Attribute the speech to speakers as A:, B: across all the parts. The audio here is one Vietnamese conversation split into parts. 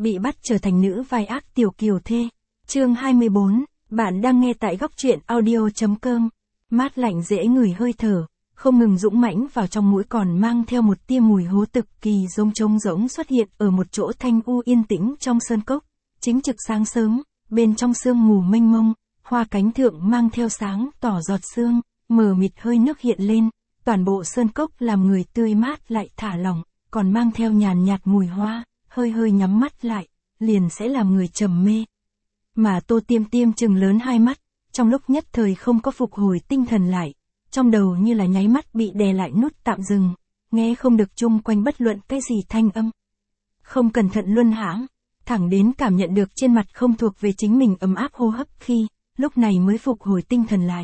A: bị bắt trở thành nữ vai ác tiểu kiều thê. Chương 24, bạn đang nghe tại góc truyện audio.com. Mát lạnh dễ ngửi hơi thở, không ngừng dũng mãnh vào trong mũi còn mang theo một tia mùi hố cực kỳ giống trống rỗng xuất hiện ở một chỗ thanh u yên tĩnh trong sơn cốc. Chính trực sáng sớm, bên trong sương mù mênh mông, hoa cánh thượng mang theo sáng tỏ giọt sương, mờ mịt hơi nước hiện lên, toàn bộ sơn cốc làm người tươi mát lại thả lỏng, còn mang theo nhàn nhạt mùi hoa, hơi hơi nhắm mắt lại, liền sẽ làm người trầm mê. Mà Tô Tiêm Tiêm trừng lớn hai mắt, trong lúc nhất thời không có phục hồi tinh thần lại, trong đầu như là nháy mắt bị đè lại nút tạm dừng, nghe không được chung quanh bất luận cái gì thanh âm. Không cẩn thận luân hãm, thẳng đến cảm nhận được trên mặt không thuộc về chính mình ấm áp hô hấp khi, lúc này mới phục hồi tinh thần lại.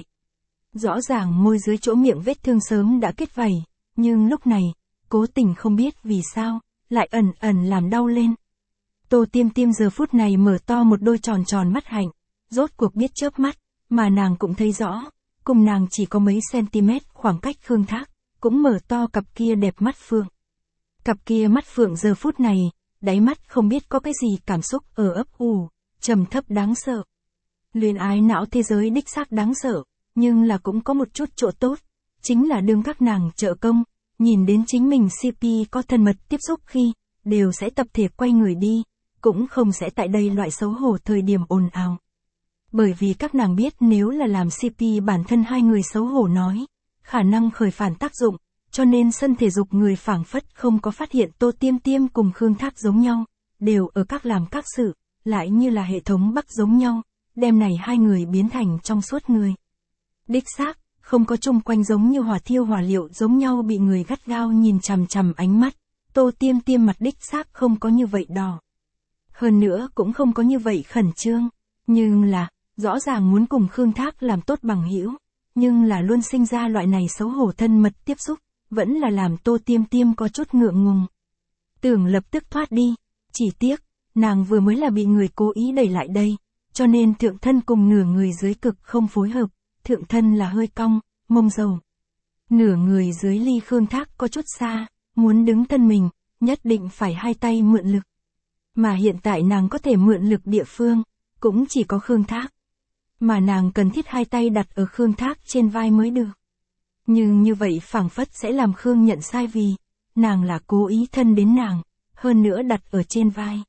A: Rõ ràng môi dưới chỗ miệng vết thương sớm đã kết vảy, nhưng lúc này, cố tình không biết vì sao, lại ẩn ẩn làm đau lên. Tô Tiêm Tiêm giờ phút này mở to một đôi tròn tròn mắt hạnh, rốt cuộc biết chớp mắt, mà nàng cũng thấy rõ, cùng nàng chỉ có mấy cm khoảng cách Khương Thác, cũng mở to cặp kia đẹp mắt phượng. Cặp kia mắt phượng giờ phút này, đáy mắt không biết có cái gì cảm xúc ở ấp ủ, trầm thấp đáng sợ. Luyến ái não thế giới đích xác đáng sợ, nhưng là cũng có một chút chỗ tốt, chính là đương các nàng trợ công, nhìn đến chính mình CP có thân mật tiếp xúc khi, đều sẽ tập thể quay người đi, cũng không sẽ tại đây loại xấu hổ thời điểm ồn ào. Bởi vì các nàng biết nếu là làm CP bản thân hai người xấu hổ nói, khả năng khởi phản tác dụng, cho nên sân thể dục người phảng phất không có phát hiện Tô Tiêm Tiêm cùng Khương Thác giống nhau, đều ở các làm các sự, lại như là hệ thống Bắc giống nhau, đem này hai người biến thành trong suốt người. Đích xác, không có chung quanh giống như hỏa thiêu hỏa liệu giống nhau bị người gắt gao nhìn chằm chằm ánh mắt, Tô Tiêm Tiêm mặt đích xác không có như vậy đỏ. Hơn nữa cũng không có như vậy khẩn trương, nhưng là, rõ ràng muốn cùng Khương Thác làm tốt bằng hữu, nhưng là luôn sinh ra loại này xấu hổ thân mật tiếp xúc, vẫn là làm Tô Tiêm Tiêm có chút ngượng ngùng. Tưởng lập tức thoát đi, chỉ tiếc, nàng vừa mới là bị người cố ý đẩy lại đây, cho nên thượng thân cùng nửa người dưới cực không phối hợp, thượng thân là hơi cong, mông dầu. Nửa người dưới ly Khương Thác có chút xa, muốn đứng thân mình, nhất định phải hai tay mượn lực. Mà hiện tại nàng có thể mượn lực địa phương, cũng chỉ có Khương Thác. Mà nàng cần thiết hai tay đặt ở Khương Thác trên vai mới được. Nhưng như vậy phảng phất sẽ làm Khương nhận sai vì, nàng là cố ý thân đến nàng, hơn nữa đặt ở trên vai.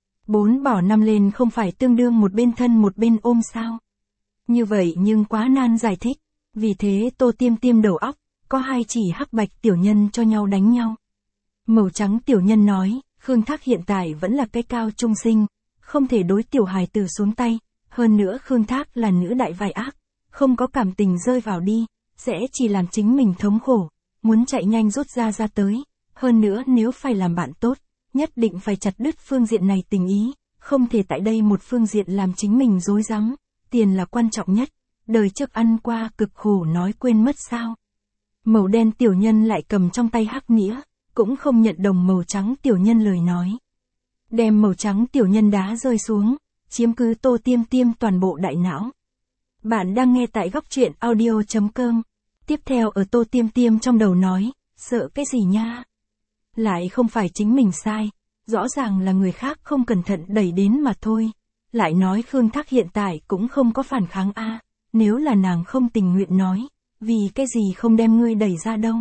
A: 4 bỏ 5 lên không phải tương đương một bên thân một bên ôm sao. Như vậy nhưng quá nan giải thích, vì thế Tô Tiêm Tiêm đầu óc, có hai chỉ hắc bạch tiểu nhân cho nhau đánh nhau. Màu trắng tiểu nhân nói, Khương Thác hiện tại vẫn là cái cao trung sinh, không thể đối tiểu hài tử xuống tay, hơn nữa Khương Thác là nữ đại vai ác, không có cảm tình rơi vào đi, sẽ chỉ làm chính mình thống khổ, muốn chạy nhanh rút ra tới, hơn nữa nếu phải làm bạn tốt, nhất định phải chặt đứt phương diện này tình ý, không thể tại đây một phương diện làm chính mình rối rắm, tiền là quan trọng nhất, đời trước ăn qua cực khổ nói quên mất sao. Màu đen tiểu nhân lại cầm trong tay hắc nĩa, cũng không nhận đồng màu trắng tiểu nhân lời nói. Đem màu trắng tiểu nhân đá rơi xuống, chiếm cứ Tô Tiêm Tiêm toàn bộ đại não. Bạn đang nghe tại góc truyện audio.com. Tiếp theo ở Tô Tiêm Tiêm trong đầu nói, sợ cái gì nha? Lại không phải chính mình sai, rõ ràng là người khác không cẩn thận đẩy đến mà thôi. Lại nói Khương Thác hiện tại cũng không có phản kháng a, nếu là nàng không tình nguyện nói, vì cái gì không đem ngươi đẩy ra đâu.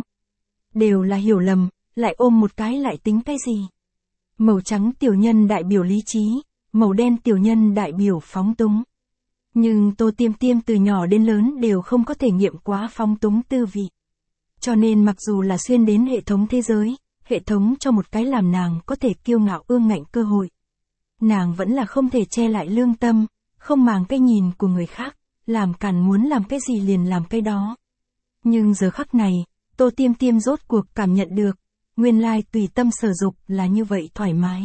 A: Đều là hiểu lầm, lại ôm một cái lại tính cái gì. Màu trắng tiểu nhân đại biểu lý trí, màu đen tiểu nhân đại biểu phóng túng. Nhưng Tô Tiêm Tiêm từ nhỏ đến lớn đều không có thể nghiệm quá phóng túng tư vị. Cho nên mặc dù là xuyên đến hệ thống thế giới, hệ thống cho một cái làm nàng có thể kiêu ngạo ương ngạnh cơ hội. Nàng vẫn là không thể che lại lương tâm, không màng cái nhìn của người khác, làm càn muốn làm cái gì liền làm cái đó. Nhưng giờ khắc này, Tô Tiêm Tiêm rốt cuộc cảm nhận được, nguyên lai tùy tâm sở dục là như vậy thoải mái.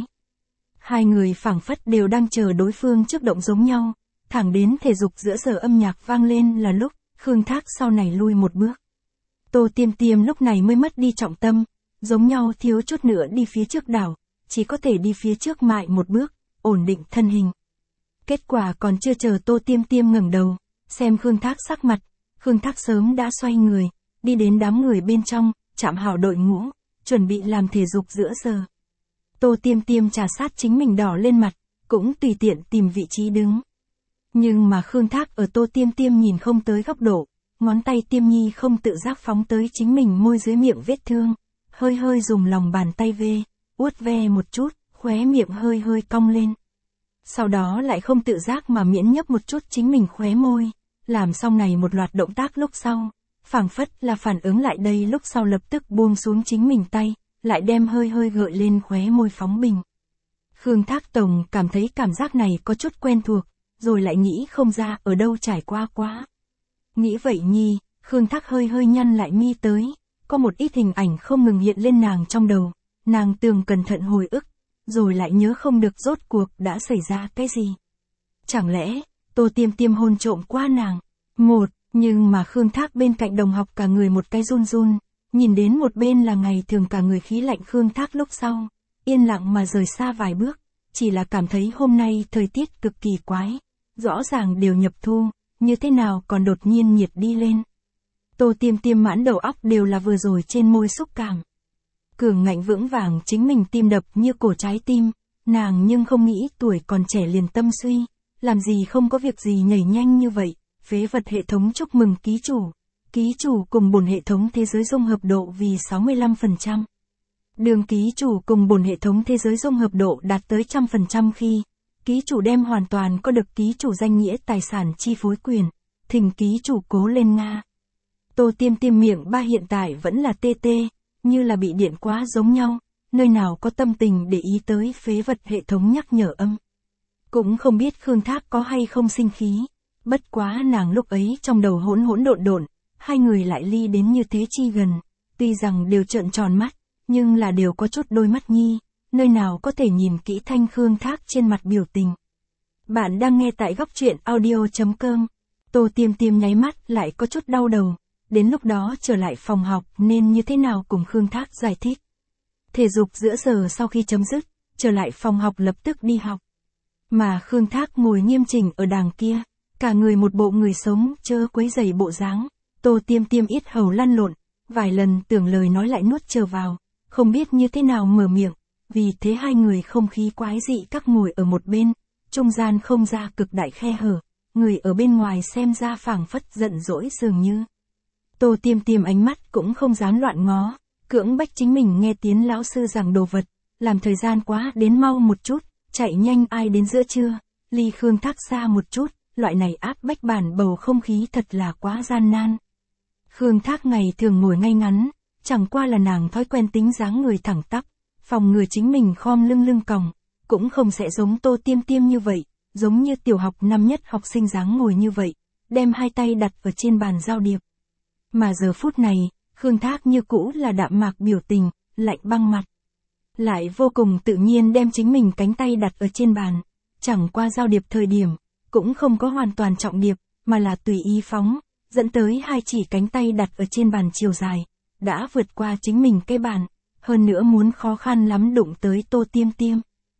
A: Hai người phảng phất đều đang chờ đối phương trước động giống nhau, thẳng đến thể dục giữa giờ âm nhạc vang lên là lúc, Khương Thác sau này lui một bước. Tô Tiêm Tiêm lúc này mới mất đi trọng tâm, giống nhau thiếu chút nữa đi phía trước đảo, chỉ có thể đi phía trước mại một bước, ổn định thân hình. Kết quả còn chưa chờ Tô Tiêm Tiêm ngẩng đầu, xem Khương Thác sắc mặt, Khương Thác sớm đã xoay người, đi đến đám người bên trong, chạm hảo đội ngũ, chuẩn bị làm thể dục giữa giờ. Tô Tiêm Tiêm trà sát chính mình đỏ lên mặt, cũng tùy tiện tìm vị trí đứng. Nhưng mà Khương Thác ở Tô Tiêm Tiêm nhìn không tới góc độ, ngón tay Tiêm Nhi không tự giác phóng tới chính mình môi dưới miệng vết thương, hơi hơi dùng lòng bàn tay uốt ve một chút, khóe miệng hơi hơi cong lên. Sau đó lại không tự giác mà miễn nhấp một chút chính mình khóe môi, làm xong này một loạt động tác lúc sau, phảng phất là phản ứng lại đây lúc sau lập tức buông xuống chính mình tay, lại đem hơi hơi gợi lên khóe môi phóng bình. Khương Thác Tổng cảm thấy cảm giác này có chút quen thuộc, rồi lại nghĩ không ra ở đâu trải qua quá. Nghĩ vậy nhi, Khương Thác hơi hơi nhăn lại mi tới, có một ít hình ảnh không ngừng hiện lên nàng trong đầu, nàng tường cẩn thận hồi ức, rồi lại nhớ không được rốt cuộc đã xảy ra cái gì. Chẳng lẽ, Tô Tiêm Tiêm hôn trộm qua nàng? Nhưng mà Khương Thác bên cạnh đồng học cả người một cái run run, nhìn đến một bên là ngày thường cả người khí lạnh Khương Thác lúc sau, yên lặng mà rời xa vài bước, chỉ là cảm thấy hôm nay thời tiết cực kỳ quái, rõ ràng đều nhập thu, như thế nào còn đột nhiên nhiệt đi lên. Tô Tiêm Tiêm mãn đầu óc đều là vừa rồi trên môi xúc cảm. Cường ngạnh vững vàng chính mình tim đập như cổ trái tim, nàng nhưng không nghĩ tuổi còn trẻ liền tâm suy, làm gì không có việc gì nhảy nhanh như vậy, phế vật hệ thống chúc mừng ký chủ cùng bổn hệ thống thế giới dung hợp độ vì 65%. Đường ký chủ cùng bổn hệ thống thế giới dung hợp độ đạt tới 100% khi, ký chủ đem hoàn toàn có được ký chủ danh nghĩa tài sản chi phối quyền, thỉnh ký chủ cố lên Nga. Tô Tiêm Tiêm miệng ba hiện tại vẫn là tê tê, như là bị điện quá giống nhau, nơi nào có tâm tình để ý tới phế vật hệ thống nhắc nhở âm. Cũng không biết Khương Thác có hay không sinh khí, bất quá nàng lúc ấy trong đầu hỗn độn, hai người lại ly đến như thế chi gần, tuy rằng đều trợn tròn mắt, nhưng là đều có chút đôi mắt nhi, nơi nào có thể nhìn kỹ thanh Khương Thác trên mặt biểu tình. Bạn đang nghe tại góc truyện audio.com. Tô Tiêm Tiêm nháy mắt lại có chút đau đầu, đến lúc đó trở lại phòng học nên như thế nào cùng Khương Thác giải thích. Thể dục giữa giờ sau khi chấm dứt, trở lại phòng học lập tức đi học. Mà Khương Thác ngồi nghiêm chỉnh ở đàng kia, cả người một bộ người sống chớ quấy rầy bộ dáng. Tô Tiêm Tiêm yết hầu lăn lộn, vài lần tưởng lời nói lại nuốt trở vào, không biết như thế nào mở miệng, vì thế hai người không khí quái dị các ngồi ở một bên, trung gian không ra cực đại khe hở, người ở bên ngoài xem ra phảng phất giận dỗi dường như. Tô Tiêm Tiêm ánh mắt cũng không dám loạn ngó, cưỡng bách chính mình nghe tiếng lão sư giảng đồ vật, làm thời gian quá đến mau một chút, chạy nhanh ai đến giữa trưa, ly Khương Thác xa một chút, loại này áp bách bản bầu không khí thật là quá gian nan. Khương Thác ngày thường ngồi ngay ngắn, chẳng qua là nàng thói quen tính dáng người thẳng tắp, phòng ngừa chính mình khom lưng còng, cũng không sẽ giống Tô Tiêm Tiêm như vậy, giống như tiểu học năm nhất học sinh dáng ngồi như vậy, đem hai tay đặt ở trên bàn giao điệp. Mà giờ phút này, Khương Thác như cũ là đạm mạc biểu tình, lạnh băng mặt. Lại vô cùng tự nhiên đem chính mình cánh tay đặt ở trên bàn, chẳng qua giao điệp thời điểm, cũng không có hoàn toàn trọng điệp, mà là tùy ý phóng, dẫn tới hai chỉ cánh tay đặt ở trên bàn chiều dài, đã vượt qua chính mình cái bàn, hơn nữa muốn khó khăn lắm đụng tới Tô Tiêm Tiêm.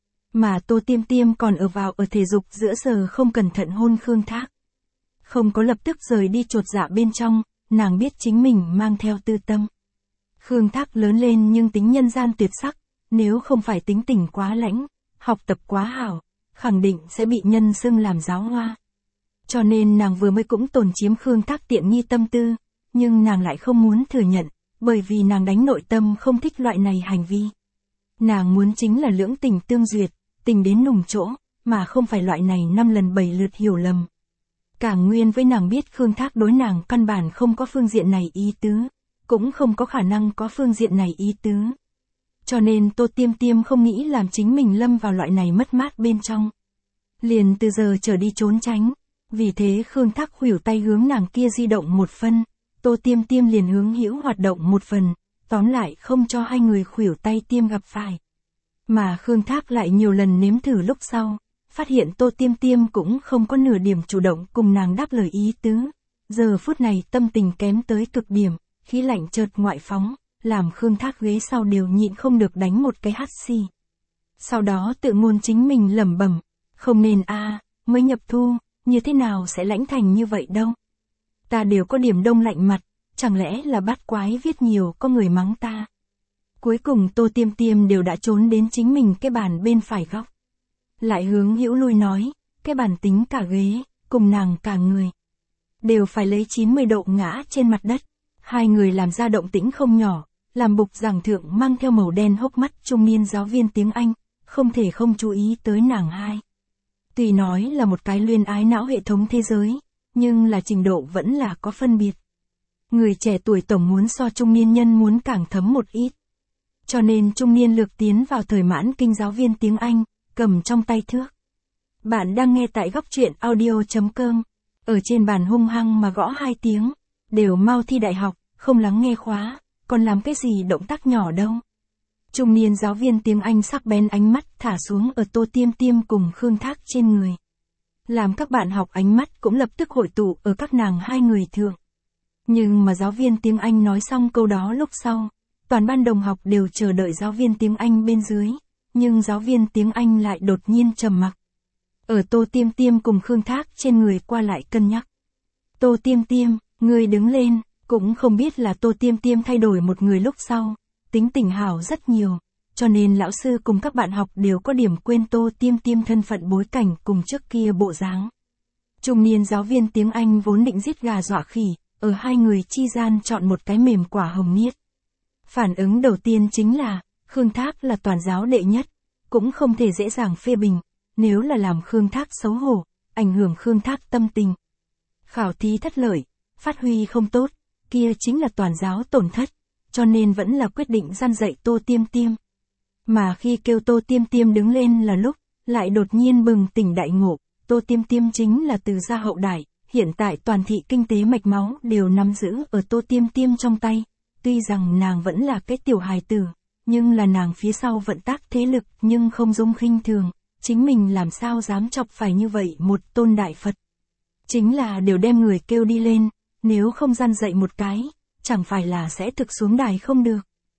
A: Mà Tô Tiêm Tiêm còn ở thể dục giữa giờ không cẩn thận hôn Khương Thác. Không có lập tức rời đi chột dạ bên trong, nàng biết chính mình mang theo tư tâm. Khương Thác lớn lên nhưng tính nhân gian tuyệt sắc, nếu không phải tính tình quá lãnh, học tập quá hảo, khẳng định sẽ bị nhân xưng làm giáo hoa. Cho nên nàng vừa mới cũng tồn chiếm Khương Thác tiện nghi tâm tư, nhưng nàng lại không muốn thừa nhận, bởi vì nàng đánh nội tâm không thích loại này hành vi. Nàng muốn chính là lưỡng tình tương duyệt, tình đến nùng chỗ, mà không phải loại này 5 lần 7 lượt hiểu lầm. Cả nguyên với nàng biết Khương Thác đối nàng căn bản không có phương diện này ý tứ, cũng không có khả năng có phương diện này ý tứ. Cho nên Tô Tiêm Tiêm không nghĩ làm chính mình lâm vào loại này mất mát bên trong. Liền từ giờ trở đi trốn tránh, vì thế Khương Thác khuỷu tay hướng nàng kia di động một phân, Tô Tiêm Tiêm liền hướng hữu hoạt động một phần, tóm lại không cho hai người khuỷu tay tiêm gặp phải. Mà Khương Thác lại nhiều lần nếm thử lúc sau, phát hiện Tô Tiêm Tiêm cũng không có nửa điểm chủ động cùng nàng đáp lời ý tứ. Giờ phút này tâm tình kém tới cực điểm, khí lạnh chợt ngoại phóng, làm Khương Thác ghế sau đều nhịn không được đánh một cái hắt xì. Sau đó tự ngôn chính mình lẩm bẩm, không nên mới nhập thu, như thế nào sẽ lãnh thành như vậy đâu. Ta đều có điểm đông lạnh mặt, chẳng lẽ là bát quái viết nhiều có người mắng ta. Cuối cùng Tô Tiêm Tiêm đều đã trốn đến chính mình cái bàn bên phải góc. Lại hướng Hữu Lui nói, cái bàn tính cả ghế, cùng nàng cả người. Đều phải lấy 90 độ ngã trên mặt đất. Hai người làm ra động tĩnh không nhỏ, làm bục giảng thượng mang theo màu đen hốc mắt trung niên giáo viên tiếng Anh, không thể không chú ý tới nàng hai. Tuy nói là một cái luyên ái não hệ thống thế giới, nhưng là trình độ vẫn là có phân biệt. Người trẻ tuổi tổng muốn so trung niên nhân muốn càng thấm một ít. Cho nên trung niên lược tiến vào thời mãn kinh giáo viên tiếng Anh, cầm trong tay thước. Bạn đang nghe tại góc truyện audio.com. Ở trên bàn hung hăng mà gõ 2 tiếng. Đều mau thi đại học, không lắng nghe khóa, còn làm cái gì động tác nhỏ đâu. Trung niên giáo viên tiếng Anh sắc bén ánh mắt thả xuống ở Tô Tiêm Tiêm cùng Khương Thác trên người. Làm các bạn học ánh mắt cũng lập tức hội tụ ở các nàng hai người thượng. Nhưng mà giáo viên tiếng Anh nói xong câu đó lúc sau, toàn ban đồng học đều chờ đợi giáo viên tiếng Anh bên dưới, nhưng giáo viên tiếng Anh lại đột nhiên trầm mặc. Ở Tô Tiêm Tiêm cùng Khương Thác trên người qua lại cân nhắc. Tô Tiêm Tiêm, người đứng lên, cũng không biết là Tô Tiêm Tiêm thay đổi một người lúc sau, tính tình hảo rất nhiều, cho nên lão sư cùng các bạn học đều có điểm quên Tô Tiêm Tiêm thân phận bối cảnh cùng trước kia bộ dáng. Trung niên giáo viên tiếng Anh vốn định giết gà dọa khỉ, ở hai người chi gian chọn một cái mềm quả hồng niết. Phản ứng đầu tiên chính là, Khương Thác là toàn giáo đệ nhất, cũng không thể dễ dàng phê bình, nếu là làm Khương Thác xấu hổ, ảnh hưởng Khương Thác tâm tình. Khảo thí thất lợi, phát huy không tốt, kia chính là toàn giáo tổn thất, cho nên vẫn là quyết định gian dạy Tô Tiêm Tiêm. Mà khi kêu Tô Tiêm Tiêm đứng lên là lúc, lại đột nhiên bừng tỉnh đại ngộ, Tô Tiêm Tiêm chính là từ gia hậu đại, hiện tại toàn thị kinh tế mạch máu đều nắm giữ ở Tô Tiêm Tiêm trong tay. Tuy rằng nàng vẫn là cái tiểu hài tử, nhưng là nàng phía sau vận tác thế lực nhưng không dung khinh thường, chính mình làm sao dám chọc phải như vậy một tôn đại Phật. Chính là đều đem người kêu đi lên, nếu không gian dạy một cái, chẳng phải là sẽ thực xuống đài không được.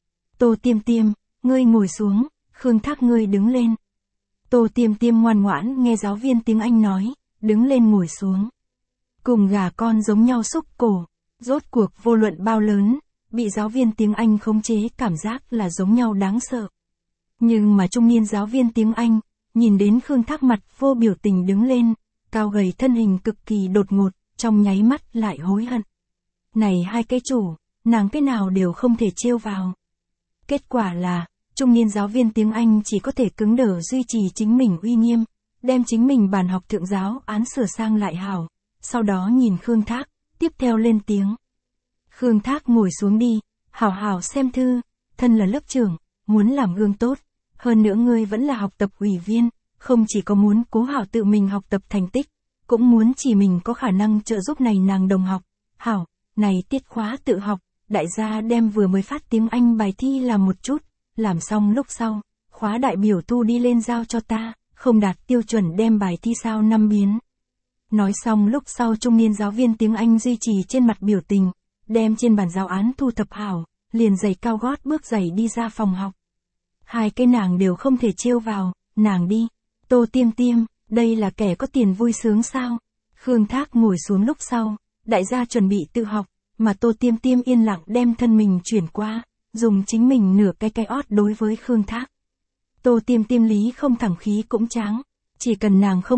A: Tô Tiêm Tiêm, ngươi ngồi xuống, Khương Thác ngươi đứng lên. Tô Tiêm Tiêm ngoan ngoãn nghe giáo viên tiếng Anh nói, đứng lên ngồi xuống. Cùng gà con giống nhau xúc cổ, rốt cuộc vô luận bao lớn, bị giáo viên tiếng Anh khống chế cảm giác là giống nhau đáng sợ. Nhưng mà trung niên giáo viên tiếng Anh, nhìn đến Khương Thác mặt vô biểu tình đứng lên, cao gầy thân hình cực kỳ đột ngột, trong nháy mắt lại hối hận. Này hai cái chủ, nàng cái nào đều không thể trêu vào. Kết quả là, trung niên giáo viên tiếng Anh chỉ có thể cứng đờ duy trì chính mình uy nghiêm, đem chính mình bàn học thượng giáo án sửa sang lại hảo, sau đó nhìn Khương Thác, tiếp theo lên tiếng. Khương Thác ngồi xuống đi, hảo hảo xem thư, thân là lớp trưởng, muốn làm gương tốt, hơn nữa ngươi vẫn là học tập ủy viên, không chỉ có muốn cố hảo tự mình học tập thành tích, cũng muốn chỉ mình có khả năng trợ giúp này nàng đồng học. Hảo, này tiết khóa tự học, đại gia đem vừa mới phát tiếng Anh bài thi làm một chút, làm xong lúc sau, khóa đại biểu thu đi lên giao cho ta, không đạt tiêu chuẩn đem bài thi sao 5 biến. Nói xong lúc sau trung niên giáo viên tiếng Anh duy trì trên mặt biểu tình, đem trên bàn giáo án thu thập hảo, liền giày cao gót bước giày đi ra phòng học. Hai cái nàng đều không thể trêu vào, nàng đi. Tô Tiêm Tiêm, đây là kẻ có tiền vui sướng sao? Khương Thác ngồi xuống lúc sau, đại gia chuẩn bị tự học, mà Tô Tiêm Tiêm yên lặng đem thân mình chuyển qua, dùng chính mình nửa cái ót đối với Khương Thác. Tô Tiêm Tiêm lý không thẳng khí cũng tráng, chỉ cần nàng không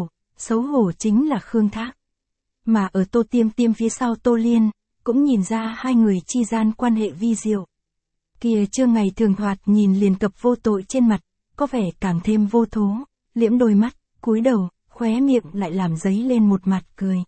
A: xấu hổ chính là Khương Thác. Mà ở Tô Tiêm Tiêm phía sau Tô Liên, cũng nhìn ra hai người chi gian quan hệ vi diệu. Kia chưa ngày thường thoạt nhìn liền cập vô tội trên mặt, có vẻ càng thêm vô thố, liễm đôi mắt, cúi đầu, khóe miệng lại làm dấy lên một mặt cười.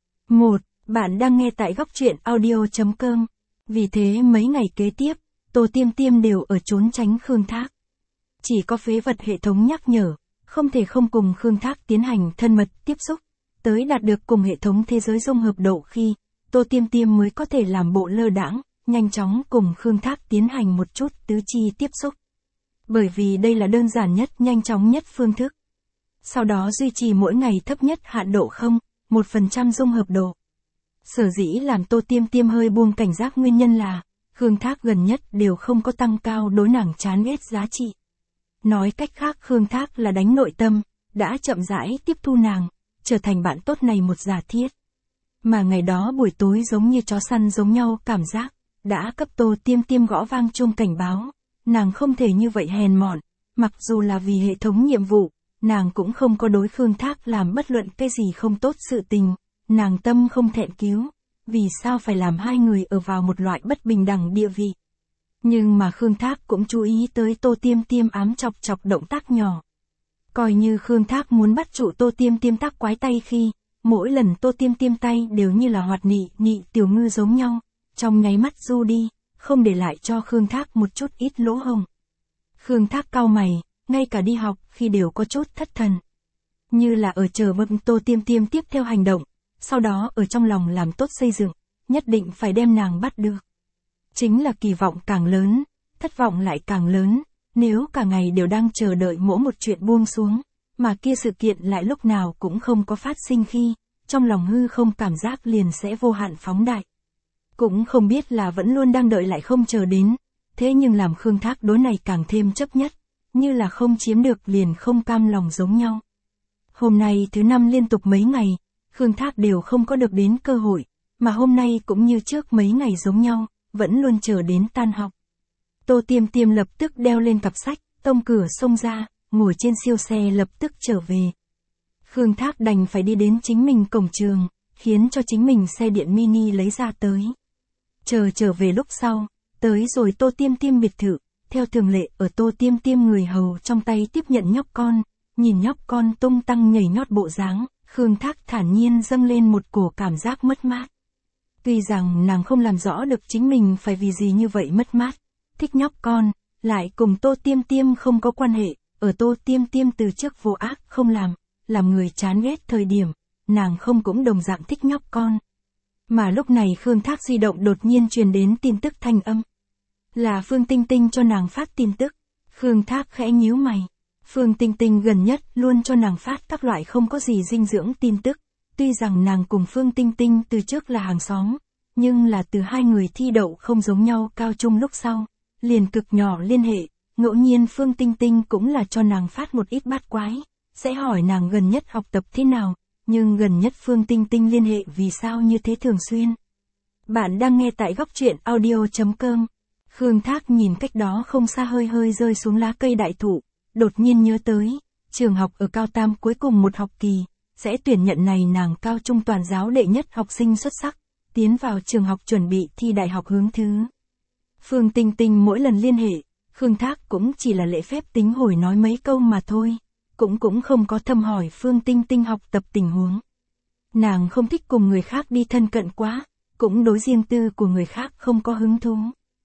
A: Bạn đang nghe tại góc truyện audio.com. Vì thế mấy ngày kế tiếp, Tô Tiêm Tiêm đều ở trốn tránh Khương Thác. Chỉ có phế vật hệ thống nhắc nhở, không thể không cùng Khương Thác tiến hành thân mật tiếp xúc, tới đạt được cùng hệ thống thế giới dung hợp độ khi, Tô Tiêm Tiêm mới có thể làm bộ lơ đãng, nhanh chóng cùng Khương Thác tiến hành một chút tứ chi tiếp xúc. Bởi vì đây là đơn giản nhất nhanh chóng nhất phương thức. Sau đó duy trì mỗi ngày thấp nhất hạn độ 1% dung hợp độ. Sở dĩ làm Tô Tiêm Tiêm hơi buông cảnh giác nguyên nhân là, Khương Thác gần nhất đều không có tăng cao đối nàng chán ghét giá trị. Nói cách khác Khương Thác là đánh nội tâm, đã chậm rãi tiếp thu nàng, trở thành bạn tốt này một giả thiết. Mà ngày đó buổi tối giống như chó săn giống nhau cảm giác, đã cấp Tô Tiêm Tiêm gõ vang chuông cảnh báo, nàng không thể như vậy hèn mọn, mặc dù là vì hệ thống nhiệm vụ, nàng cũng không có đối Khương Thác làm bất luận cái gì không tốt sự tình, nàng tâm không thẹn cứu, vì sao phải làm hai người ở vào một loại bất bình đẳng địa vị. Nhưng mà Khương Thác cũng chú ý tới Tô Tiêm Tiêm ám chọc chọc động tác nhỏ. Coi như Khương Thác muốn bắt trụ Tô Tiêm Tiêm tác quái tay khi, mỗi lần Tô Tiêm Tiêm tay đều như là hoạt nị tiểu ngư giống nhau, trong nháy mắt du đi, không để lại cho Khương Thác một chút ít lỗ hổng. Khương Thác cau mày, ngay cả đi học khi đều có chút thất thần. Như là ở chờ mong Tô Tiêm Tiêm tiếp theo hành động, sau đó ở trong lòng làm tốt xây dựng, nhất định phải đem nàng bắt được. Chính là kỳ vọng càng lớn, thất vọng lại càng lớn, nếu cả ngày đều đang chờ đợi mỗi một chuyện buông xuống, mà kia sự kiện lại lúc nào cũng không có phát sinh khi, trong lòng hư không cảm giác liền sẽ vô hạn phóng đại. Cũng không biết là vẫn luôn đang đợi lại không chờ đến, thế nhưng làm Khương Thác đối này càng thêm chấp nhất, như là không chiếm được liền không cam lòng giống nhau. Hôm nay thứ 5 liên tục mấy ngày, Khương Thác đều không có được đến cơ hội, mà hôm nay cũng như trước mấy ngày giống nhau, vẫn luôn chờ đến tan học. Tô Tiêm Tiêm lập tức đeo lên cặp sách, tông cửa xông ra, ngồi trên siêu xe lập tức trở về. Khương Thác đành phải đi đến chính mình cổng trường, khiến cho chính mình xe điện mini lấy ra tới. Trở về lúc sau, tới rồi Tô Tiêm Tiêm biệt thự, theo thường lệ ở Tô Tiêm Tiêm người hầu trong tay tiếp nhận nhóc con, nhìn nhóc con tung tăng nhảy nhót bộ dáng, Khương Thác thản nhiên dâng lên một cổ cảm giác mất mát. Tuy rằng nàng không làm rõ được chính mình phải vì gì như vậy mất mát, thích nhóc con, lại cùng Tô Tiêm Tiêm không có quan hệ, ở Tô Tiêm Tiêm từ trước vô ác không làm người chán ghét thời điểm, nàng không cũng đồng dạng thích nhóc con. Mà lúc này Khương Thác di động đột nhiên truyền đến tin tức thanh âm. Là Phương Tinh Tinh cho nàng phát tin tức. Khương Thác khẽ nhíu mày. Phương Tinh Tinh gần nhất luôn cho nàng phát các loại không có gì dinh dưỡng tin tức. Tuy rằng nàng cùng Phương Tinh Tinh từ trước là hàng xóm, nhưng là từ hai người thi đậu không giống nhau cao trung lúc sau, liền cực nhỏ liên hệ, ngẫu nhiên Phương Tinh Tinh cũng là cho nàng phát một ít bát quái, sẽ hỏi nàng gần nhất học tập thế nào, nhưng gần nhất Phương Tinh Tinh liên hệ vì sao như thế thường xuyên. Bạn đang nghe tại góc truyện audio.com. Khương Thác nhìn cách đó không xa hơi rơi xuống lá cây đại thụ, đột nhiên nhớ tới, trường học ở cao tam cuối cùng một học kỳ, sẽ tuyển nhận này nàng cao trung toàn giáo đệ nhất học sinh xuất sắc, tiến vào trường học chuẩn bị thi đại học hướng thứ. Phương Tinh Tinh mỗi lần liên hệ, Khương Thác cũng chỉ là lễ phép tính hồi nói mấy câu mà thôi, cũng không có thăm hỏi Phương Tinh Tinh học tập tình huống. Nàng không thích cùng người khác đi thân cận quá, cũng đối riêng tư của người khác không có hứng thú.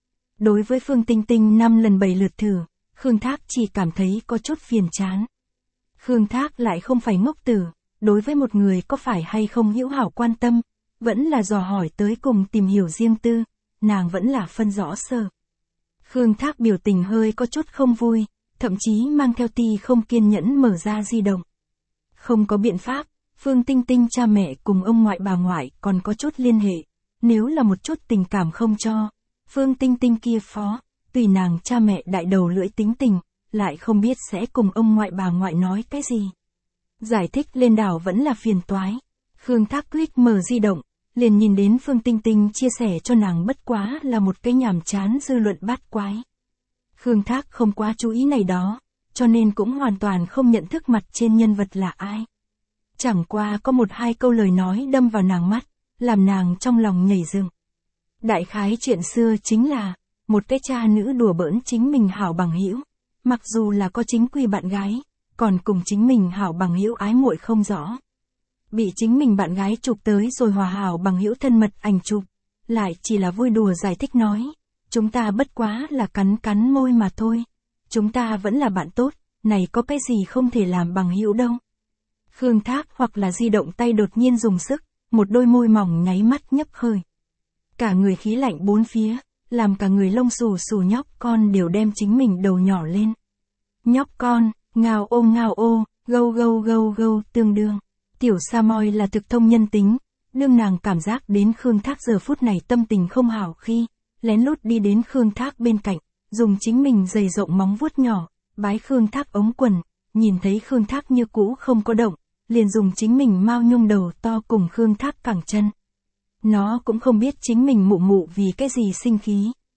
A: Đối với Phương Tinh Tinh 5 lần 7 lượt thử, Khương Thác chỉ cảm thấy có chút phiền chán. Khương Thác lại không phải ngốc tử, đối với một người có phải hay không hữu hảo quan tâm, vẫn là dò hỏi tới cùng tìm hiểu riêng tư, nàng vẫn là phân rõ sơ. Khương Thác biểu tình hơi có chút không vui, thậm chí mang theo ti không kiên nhẫn mở ra di động. Không có biện pháp, Phương Tinh Tinh cha mẹ cùng ông ngoại bà ngoại còn có chút liên hệ, nếu là một chút tình cảm không cho, Phương Tinh Tinh kia phó, tùy nàng cha mẹ đại đầu lưỡi tính tình, lại không biết sẽ cùng ông ngoại bà ngoại nói cái gì. Giải thích lên đảo vẫn là phiền toái. Khương Thác click mở di động, liền nhìn đến Phương Tinh Tinh chia sẻ cho nàng bất quá là một cái nhàm chán dư luận bát quái. Khương Thác không quá chú ý này đó, cho nên cũng hoàn toàn không nhận thức mặt trên nhân vật là ai. Chẳng qua có một hai câu lời nói đâm vào nàng mắt, làm nàng trong lòng nhảy dựng. Đại khái chuyện xưa chính là, một cái cha nữ đùa bỡn chính mình hảo bằng hữu, mặc dù là có chính quy bạn gái, còn cùng chính mình hảo bằng hữu ái muội không rõ. Bị chính mình bạn gái chụp tới rồi hòa hảo bằng hữu thân mật ảnh chụp, lại chỉ là vui đùa giải thích nói, chúng ta bất quá là cắn môi mà thôi, chúng ta vẫn là bạn tốt, này có cái gì không thể làm bằng hữu đâu. Khương Thác hoặc là di động tay đột nhiên dùng sức, một đôi môi mỏng nháy mắt nhấp khơi. Cả người khí lạnh bốn phía, làm cả người lông xù xù nhóc con đều đem chính mình đầu nhỏ lên. Nhóc con, ngao ô, gâu, tương đương. Tiểu Sa Moi là thực thông nhân tính, đương nàng cảm giác đến Khương Thác giờ phút này tâm tình không hảo khi, lén lút đi đến Khương Thác bên cạnh, dùng chính mình dày rộng móng vuốt nhỏ, bái Khương Thác ống quần, nhìn thấy Khương Thác như cũ không có động, liền dùng chính mình mao nhung đầu to cùng Khương Thác cẳng chân. Nó cũng không biết chính mình mụ vì cái gì sinh khí,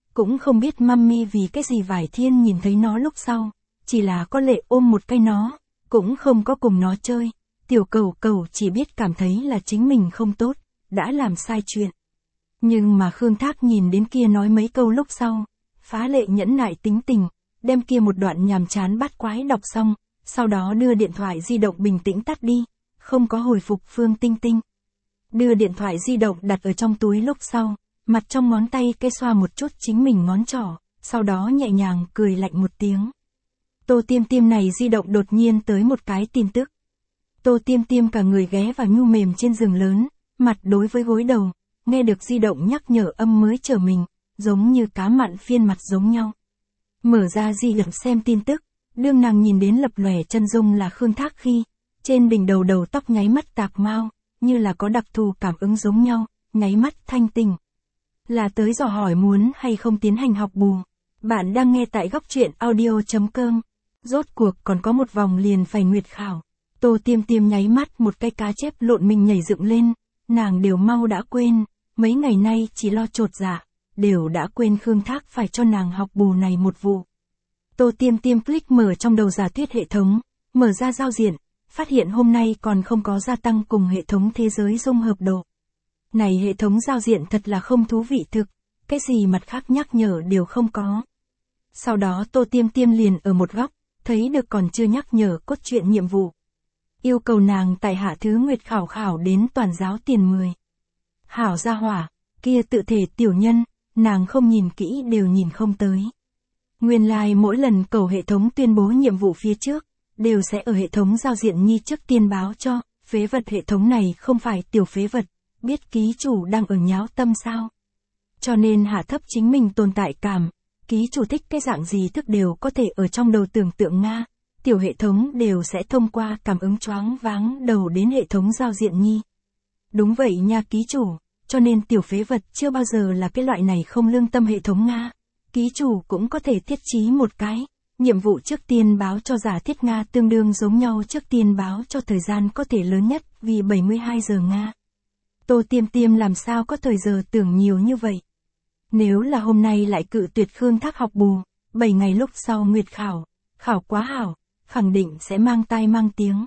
A: Cũng không biết mummy vì cái gì Vải Thiên nhìn thấy nó lúc sau, chỉ là có lệ ôm một cái nó, cũng không có cùng nó chơi. Tiểu Cẩu Cẩu chỉ biết cảm thấy là chính mình không tốt, đã làm sai chuyện. Nhưng mà Khương Thác nhìn đến kia nói mấy câu lúc sau, phá lệ nhẫn nại tính tình, đem kia một đoạn nhàm chán bắt quái đọc xong, sau đó đưa điện thoại di động bình tĩnh tắt đi, không có hồi phục Phương Tinh Tinh. Đưa điện thoại di động đặt ở trong túi lúc sau, mặt trong ngón tay cái xoa một chút chính mình ngón trỏ, sau đó nhẹ nhàng cười lạnh một tiếng. Tô Tiêm Tiêm này di động đột nhiên tới một cái tin tức. Tô Tiêm Tiêm cả người ghé vào nhu mềm trên giường lớn, mặt đối với gối đầu, nghe được di động nhắc nhở âm mới trở mình, giống như cá mặn phiên mặt giống nhau. Mở ra di động xem tin tức, đương nàng nhìn đến lập lòe chân dung là Khương Thác khi, trên đỉnh đầu tóc nháy mắt tạc mau, như là có đặc thù cảm ứng giống nhau, nháy mắt thanh tỉnh. Là tới dò hỏi muốn hay không tiến hành học bù. Bạn đang nghe tại góc truyện audio.com. Rốt cuộc còn có một vòng liền phải nguyệt khảo. Tô Tiêm Tiêm nháy mắt một cái cá chép lộn mình nhảy dựng lên, nàng đều mau đã quên, mấy ngày nay chỉ lo chột dạ, đều đã quên Khương Thác phải cho nàng học bù này một vụ. Tô Tiêm Tiêm click mở trong đầu giả thuyết hệ thống, mở ra giao diện, phát hiện hôm nay còn không có gia tăng cùng hệ thống thế giới dung hợp độ. Này hệ thống giao diện thật là không thú vị thực, cái gì mặt khác nhắc nhở đều không có. Sau đó Tô Tiêm Tiêm liền ở một góc, thấy được còn chưa nhắc nhở cốt truyện nhiệm vụ. Yêu cầu nàng tại hạ thứ nguyệt khảo đến toàn giáo tiền 10. Hảo gia hỏa, kia tự thể tiểu nhân, nàng không nhìn kỹ đều nhìn không tới. Nguyên lai mỗi lần cầu hệ thống tuyên bố nhiệm vụ phía trước, đều sẽ ở hệ thống giao diện nhi trước tiên báo cho, phế vật hệ thống này không phải tiểu phế vật, biết ký chủ đang ở nháo tâm sao. Cho nên hạ thấp chính mình tồn tại cảm, ký chủ thích cái dạng gì thức đều có thể ở trong đầu tưởng tượng Nga, tiểu hệ thống đều sẽ thông qua cảm ứng choáng váng đầu đến hệ thống giao diện nhi. Đúng vậy nha ký chủ, cho nên tiểu phế vật chưa bao giờ là cái loại này không lương tâm hệ thống Nga. Ký chủ cũng có thể thiết trí một cái, nhiệm vụ trước tiên báo cho giả thiết Nga tương đương giống nhau trước tiên báo cho thời gian có thể lớn nhất vì 72 giờ Nga. Tô Tiêm Tiêm làm sao có thời giờ tưởng nhiều như vậy. Nếu là hôm nay lại cự tuyệt Khương Thác học bù, 7 ngày lúc sau nguyệt khảo quá hảo, khẳng định sẽ mang tai mang tiếng.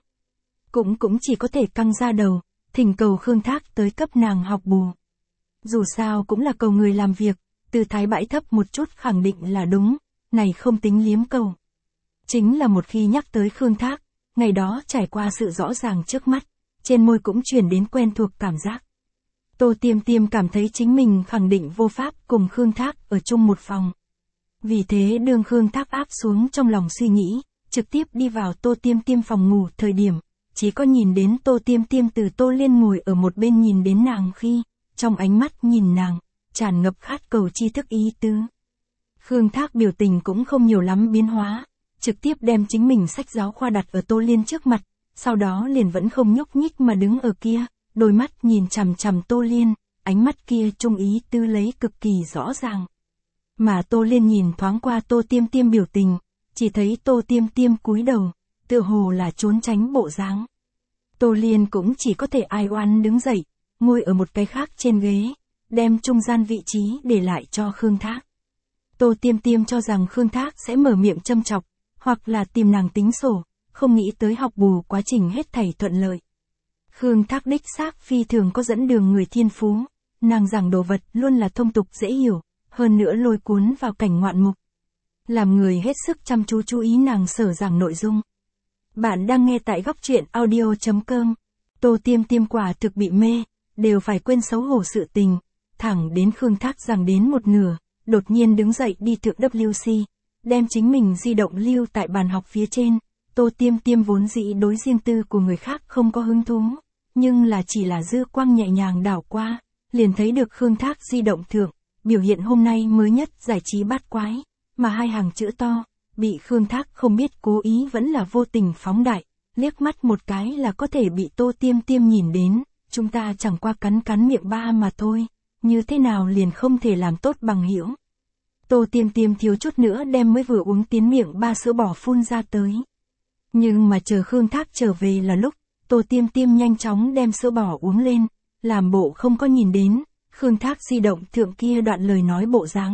A: Cũng chỉ có thể căng ra đầu, thỉnh cầu Khương Thác tới cấp nàng học bù. Dù sao cũng là cầu người làm việc, tư thái bãi thấp một chút khẳng định là đúng, này không tính liếm cầu. Chính là một khi nhắc tới Khương Thác, ngày đó trải qua sự rõ ràng trước mắt, trên môi cũng truyền đến quen thuộc cảm giác. Tô Tiêm Tiêm cảm thấy chính mình khẳng định vô pháp cùng Khương Thác ở chung một phòng. Vì thế đương Khương Thác áp xuống trong lòng suy nghĩ, trực tiếp đi vào Tô Tiêm Tiêm phòng ngủ thời điểm, chỉ có nhìn đến Tô Tiêm Tiêm từ Tô Liên ngồi ở một bên nhìn đến nàng khi, trong ánh mắt nhìn nàng, tràn ngập khát cầu tri thức ý tứ. Khương Thác biểu tình cũng không nhiều lắm biến hóa, trực tiếp đem chính mình sách giáo khoa đặt ở Tô Liên trước mặt, sau đó liền vẫn không nhúc nhích mà đứng ở kia, đôi mắt nhìn chằm chằm Tô Liên, ánh mắt kia trung ý tư lấy cực kỳ rõ ràng. Mà Tô Liên nhìn thoáng qua Tô Tiêm Tiêm biểu tình, chỉ thấy Tô Tiêm Tiêm cúi đầu, tựa hồ là trốn tránh bộ dáng. Tô Liên cũng chỉ có thể ai oán đứng dậy, ngồi ở một cái khác trên ghế, đem trung gian vị trí để lại cho Khương Thác. Tô Tiêm Tiêm cho rằng Khương Thác sẽ mở miệng châm chọc, hoặc là tìm nàng tính sổ, không nghĩ tới học bù quá trình hết thảy thuận lợi. Khương Thác đích xác phi thường có dẫn đường người thiên phú, nàng giảng đồ vật luôn là thông tục dễ hiểu, hơn nữa lôi cuốn vào cảnh ngoạn mục. Làm người hết sức chăm chú chú ý nàng sở giảng nội dung. Bạn đang nghe tại góc truyện audio.com. Tô Tiêm Tiêm quả thực bị mê, đều phải quên xấu hổ sự tình, thẳng đến Khương Thác giảng đến một nửa, đột nhiên đứng dậy đi thượng WC, đem chính mình di động lưu tại bàn học phía trên. Tô Tiêm Tiêm vốn dĩ đối riêng tư của người khác không có hứng thú, nhưng là chỉ là dư quang nhẹ nhàng đảo qua, liền thấy được Khương Thác di động thượng, biểu hiện hôm nay mới nhất giải trí bát quái, mà hai hàng chữ to, bị Khương Thác không biết cố ý vẫn là vô tình phóng đại, liếc mắt một cái là có thể bị Tô Tiêm Tiêm nhìn đến, chúng ta chẳng qua cắn miệng ba mà thôi, như thế nào liền không thể làm tốt bằng hữu. Tô Tiêm Tiêm thiếu chút nữa đem mới vừa uống tiến miệng ba sữa bò phun ra tới. Nhưng mà chờ Khương Thác trở về là lúc, Tô Tiêm Tiêm nhanh chóng đem sữa bò uống lên, làm bộ không có nhìn đến, Khương Thác di động thượng kia đoạn lời nói bộ dáng,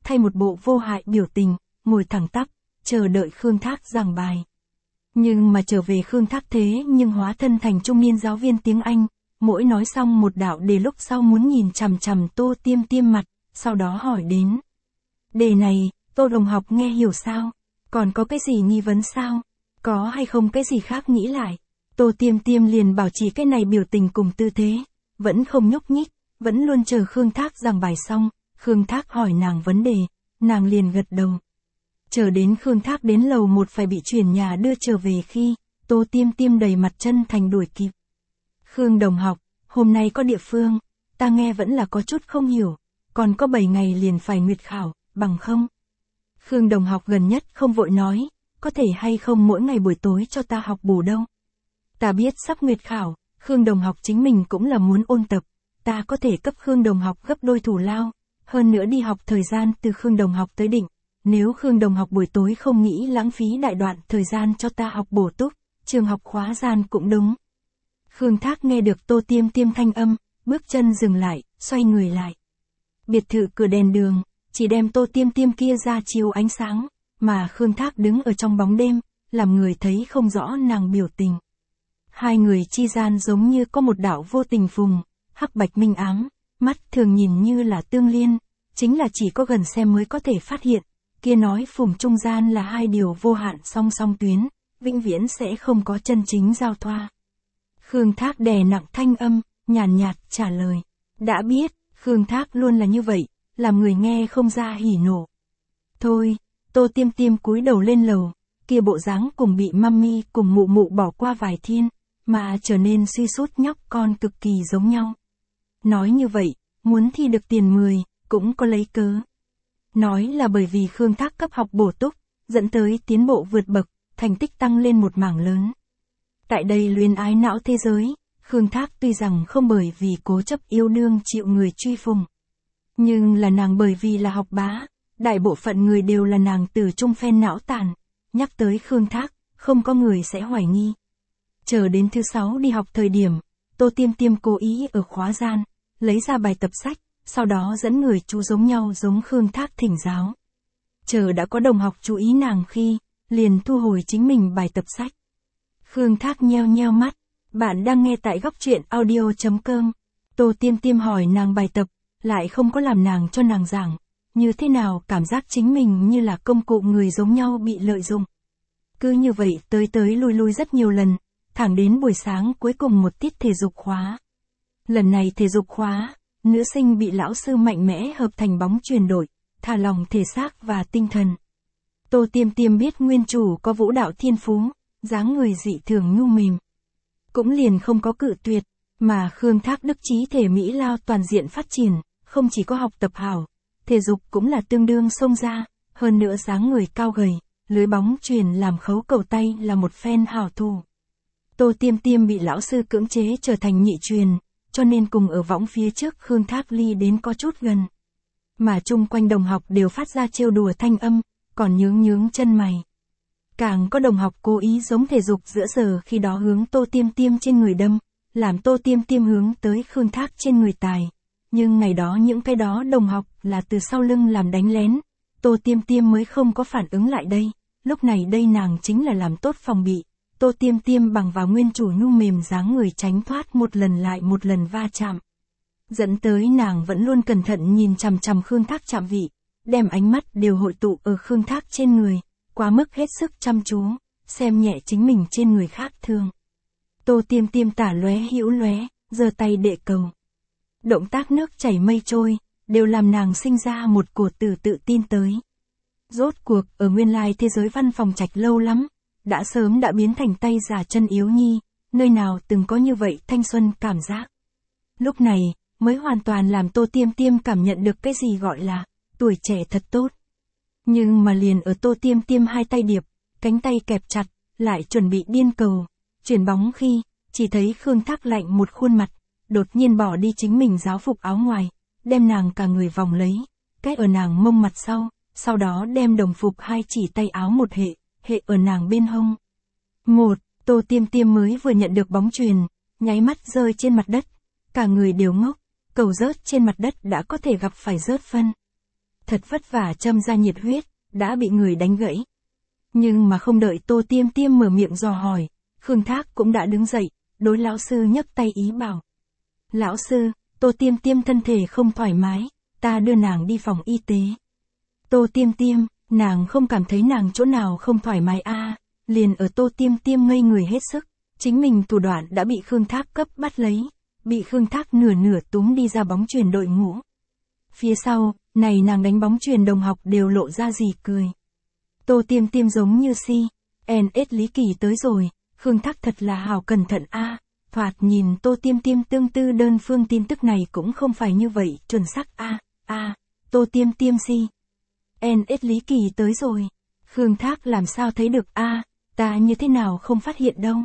A: thay một bộ vô hại biểu tình, ngồi thẳng tắp, chờ đợi Khương Thác giảng bài. Nhưng mà trở về Khương Thác thế nhưng hóa thân thành trung niên giáo viên tiếng Anh, mỗi nói xong một đạo đề lúc sau muốn nhìn chằm chằm Tô Tiêm Tiêm mặt, sau đó hỏi đến. Đề này, Tô đồng học nghe hiểu sao? Còn có cái gì nghi vấn sao? Có hay không cái gì khác nghĩ lại? Tô Tiêm Tiêm liền bảo trì cái này biểu tình cùng tư thế, vẫn không nhúc nhích, vẫn luôn chờ Khương Thác giảng bài xong, Khương Thác hỏi nàng vấn đề, nàng liền gật đầu. Chờ đến Khương Thác đến lầu 1 phải bị chuyển nhà đưa trở về khi, Tô Tiêm Tiêm đầy mặt chân thành đuổi kịp. Khương đồng học, hôm nay có địa phương, ta nghe vẫn là có chút không hiểu, còn có 7 ngày liền phải nguyệt khảo, bằng không? Khương đồng học gần nhất không vội nói, có thể hay không mỗi ngày buổi tối cho ta học bù đâu. Ta biết sắp nguyệt khảo, Khương đồng học chính mình cũng là muốn ôn tập, ta có thể cấp Khương đồng học gấp đôi thù lao, hơn nữa đi học thời gian từ Khương đồng học tới định. Nếu Khương đồng học buổi tối không nghĩ lãng phí đại đoạn thời gian cho ta học bổ túc, trường học khóa gian cũng đúng. Khương Thác nghe được Tô Tiêm Tiêm thanh âm, bước chân dừng lại, xoay người lại. Biệt thự cửa đèn đường, chỉ đem Tô Tiêm Tiêm kia ra chiếu ánh sáng, mà Khương Thác đứng ở trong bóng đêm, làm người thấy không rõ nàng biểu tình. Hai người chi gian giống như có một đạo vô tình phùng, hắc bạch minh ám, mắt thường nhìn như là tương liên, chính là chỉ có gần xem mới có thể phát hiện. Kia nói phùng trung gian là hai điều vô hạn song song tuyến, vĩnh viễn sẽ không có chân chính giao thoa. Khương Thác đè nặng thanh âm, nhàn nhạt trả lời. Đã biết, Khương Thác luôn là như vậy, làm người nghe không ra hỉ nộ. Thôi, Tô Tiêm Tiêm cúi đầu lên lầu, kia bộ dáng cùng bị mummy cùng mụ mụ bỏ qua vài thiên, mà trở nên suy sút nhóc con cực kỳ giống nhau. Nói như vậy, muốn thi được tiền 10, cũng có lấy cớ. Nói là bởi vì Khương Thác cấp học bổ túc, dẫn tới tiến bộ vượt bậc, thành tích tăng lên một mảng lớn. Tại đây luyến ái não thế giới, Khương Thác tuy rằng không bởi vì cố chấp yêu đương chịu người truy phùng. Nhưng là nàng bởi vì là học bá, đại bộ phận người đều là nàng từ trung phen não tàn. Nhắc tới Khương Thác, không có người sẽ hoài nghi. Chờ đến thứ 6 đi học thời điểm, Tô Tiêm Tiêm cố ý ở khóa gian, lấy ra bài tập sách. Sau đó dẫn người chú giống nhau giống Khương Thác thỉnh giáo. Chờ đã có đồng học chú ý nàng khi, liền thu hồi chính mình bài tập sách. Khương Thác nheo nheo mắt, bạn đang nghe tại góc truyện audio.com. Tô Tiêm Tiêm hỏi nàng bài tập, lại không có làm nàng cho nàng giảng, như thế nào cảm giác chính mình như là công cụ người giống nhau bị lợi dụng. Cứ như vậy tới lui rất nhiều lần, thẳng đến buổi sáng cuối cùng một tiết thể dục khóa. Lần này thể dục khóa, nữ sinh bị lão sư mạnh mẽ hợp thành bóng chuyển đổi, thả lỏng thể xác và tinh thần. Tô Tiêm Tiêm biết nguyên chủ có vũ đạo thiên phú, dáng người dị thường nhu mềm. Cũng liền không có cự tuyệt, mà Khương Thác đức trí thể Mỹ lao toàn diện phát triển, không chỉ có học tập hảo, thể dục cũng là tương đương xông ra, hơn nữa dáng người cao gầy, lưới bóng chuyền làm khấu cầu tay là một phen hảo thủ. Tô Tiêm Tiêm bị lão sư cưỡng chế trở thành nhị truyền, cho nên cùng ở võng phía trước Khương Thác ly đến có chút gần. Mà chung quanh đồng học đều phát ra trêu đùa thanh âm, còn nhướng chân mày. Càng có đồng học cố ý giống thể dục giữa giờ khi đó hướng Tô Tiêm Tiêm trên người đâm, làm Tô Tiêm Tiêm hướng tới Khương Thác trên người tài. Nhưng ngày đó những cái đó đồng học là từ sau lưng làm đánh lén, Tô Tiêm Tiêm mới không có phản ứng lại đây, lúc này đây nàng chính là làm tốt phòng bị. Tô Tiêm Tiêm bằng vào nguyên chủ nhu mềm dáng người tránh thoát một lần lại một lần va chạm. Dẫn tới nàng vẫn luôn cẩn thận nhìn chằm chằm Khương Thác chạm vị, đem ánh mắt đều hội tụ ở Khương Thác trên người, quá mức hết sức chăm chú, xem nhẹ chính mình trên người khác thường. Tô Tiêm Tiêm tả lóe hữu lóe, giơ tay đệ cầu. Động tác nước chảy mây trôi, đều làm nàng sinh ra một cổ tử tự tin tới. Rốt cuộc ở nguyên lai thế giới văn phòng trạch lâu lắm, đã sớm đã biến thành tay giả chân yếu nhi, nơi nào từng có như vậy thanh xuân cảm giác. Lúc này, mới hoàn toàn làm Tô Tiêm Tiêm cảm nhận được cái gì gọi là tuổi trẻ thật tốt. Nhưng mà liền ở Tô Tiêm Tiêm hai tay điệp, cánh tay kẹp chặt, lại chuẩn bị điên cầu, chuyển bóng khi, chỉ thấy Khương Thác lạnh một khuôn mặt, đột nhiên bỏ đi chính mình giáo phục áo ngoài, đem nàng cả người vòng lấy, cái ở nàng mông mặt sau đó đem đồng phục hai chỉ tay áo một hệ ở nàng bên hông. Tô Tiêm Tiêm mới vừa nhận được bóng chuyền, nháy mắt rơi trên mặt đất, cả người đều ngốc, cầu rớt trên mặt đất đã có thể gặp phải rớt phân. thật vất vả châm ra nhiệt huyết, đã bị người đánh gãy. Nhưng mà không đợi Tô Tiêm Tiêm mở miệng dò hỏi, Khương Thác cũng đã đứng dậy, đối lão sư nhấc tay ý bảo. Lão sư, Tô Tiêm Tiêm thân thể không thoải mái, ta đưa nàng đi phòng y tế. Tô Tiêm Tiêm, nàng không cảm thấy nàng chỗ nào không thoải mái liền ở Tô Tiêm Tiêm ngây người hết sức, chính mình thủ đoạn đã bị Khương Thác cấp bắt lấy, bị Khương Thác nửa nửa túm đi ra bóng chuyền đội ngũ. Phía sau, này nàng đánh bóng chuyền đồng học đều lộ ra gì cười. Tô Tiêm Tiêm giống như si, NS Lý Kỳ tới rồi, Khương Thác thật là hào cẩn thận thoạt nhìn Tô Tiêm Tiêm tương tư đơn phương tin tức này cũng không phải như vậy, chuẩn xác Tô Tiêm Tiêm si. NS Lý Kỳ tới rồi, Khương Thác làm sao thấy được ta như thế nào không phát hiện đâu.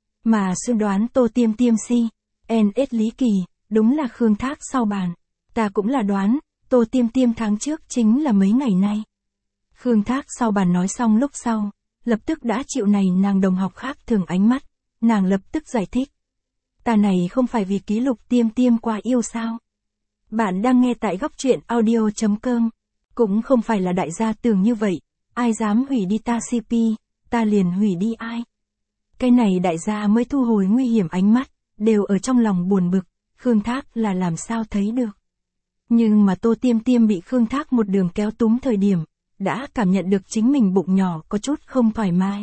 A: Mà suy đoán Tô Tiêm Tiêm si, NS Lý Kỳ, đúng là Khương Thác sau bàn. Ta cũng là đoán, Tô Tiêm Tiêm tháng trước chính là mấy ngày nay. Khương Thác sau bàn nói xong lúc sau, lập tức đã chịu này nàng đồng học khác thường ánh mắt, nàng lập tức giải thích. Ta này không phải vì ký lục Tiêm Tiêm qua yêu sao? Bạn đang nghe tại góc truyện audio.com, cũng không phải là đại gia tưởng như vậy, ai dám hủy đi ta CP, ta liền hủy đi ai. Cái này đại gia mới thu hồi nguy hiểm ánh mắt, đều ở trong lòng buồn bực, Khương Thác là làm sao thấy được. Nhưng mà Tô Tiêm Tiêm bị Khương Thác một đường kéo túm thời điểm, đã cảm nhận được chính mình bụng nhỏ có chút không thoải mái.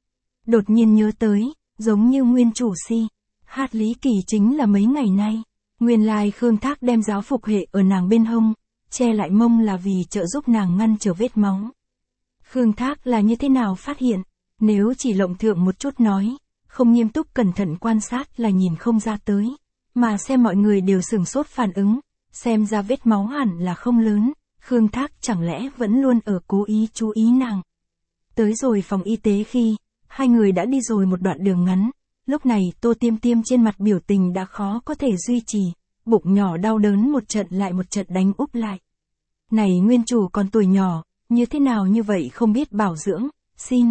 A: Đột nhiên nhớ tới, giống như nguyên chủ si, hát Lý Kỳ chính là mấy ngày nay, nguyên lai Khương Thác đem giáo phục hệ ở nàng bên hông, che lại mông là vì trợ giúp nàng ngăn trở vết máu. Khương Thác là như thế nào phát hiện, nếu chỉ lộng thượng một chút nói, không nghiêm túc cẩn thận quan sát là nhìn không ra tới, mà xem mọi người đều sửng sốt phản ứng, xem ra vết máu hẳn là không lớn, Khương Thác chẳng lẽ vẫn luôn ở cố ý chú ý nàng. Tới rồi phòng y tế khi, hai người đã đi rồi một đoạn đường ngắn, lúc này Tô Tiêm Tiêm trên mặt biểu tình đã khó có thể duy trì, bụng nhỏ đau đớn một trận lại một trận đánh úp lại. Này nguyên chủ còn tuổi nhỏ, như thế nào như vậy không biết bảo dưỡng, xin.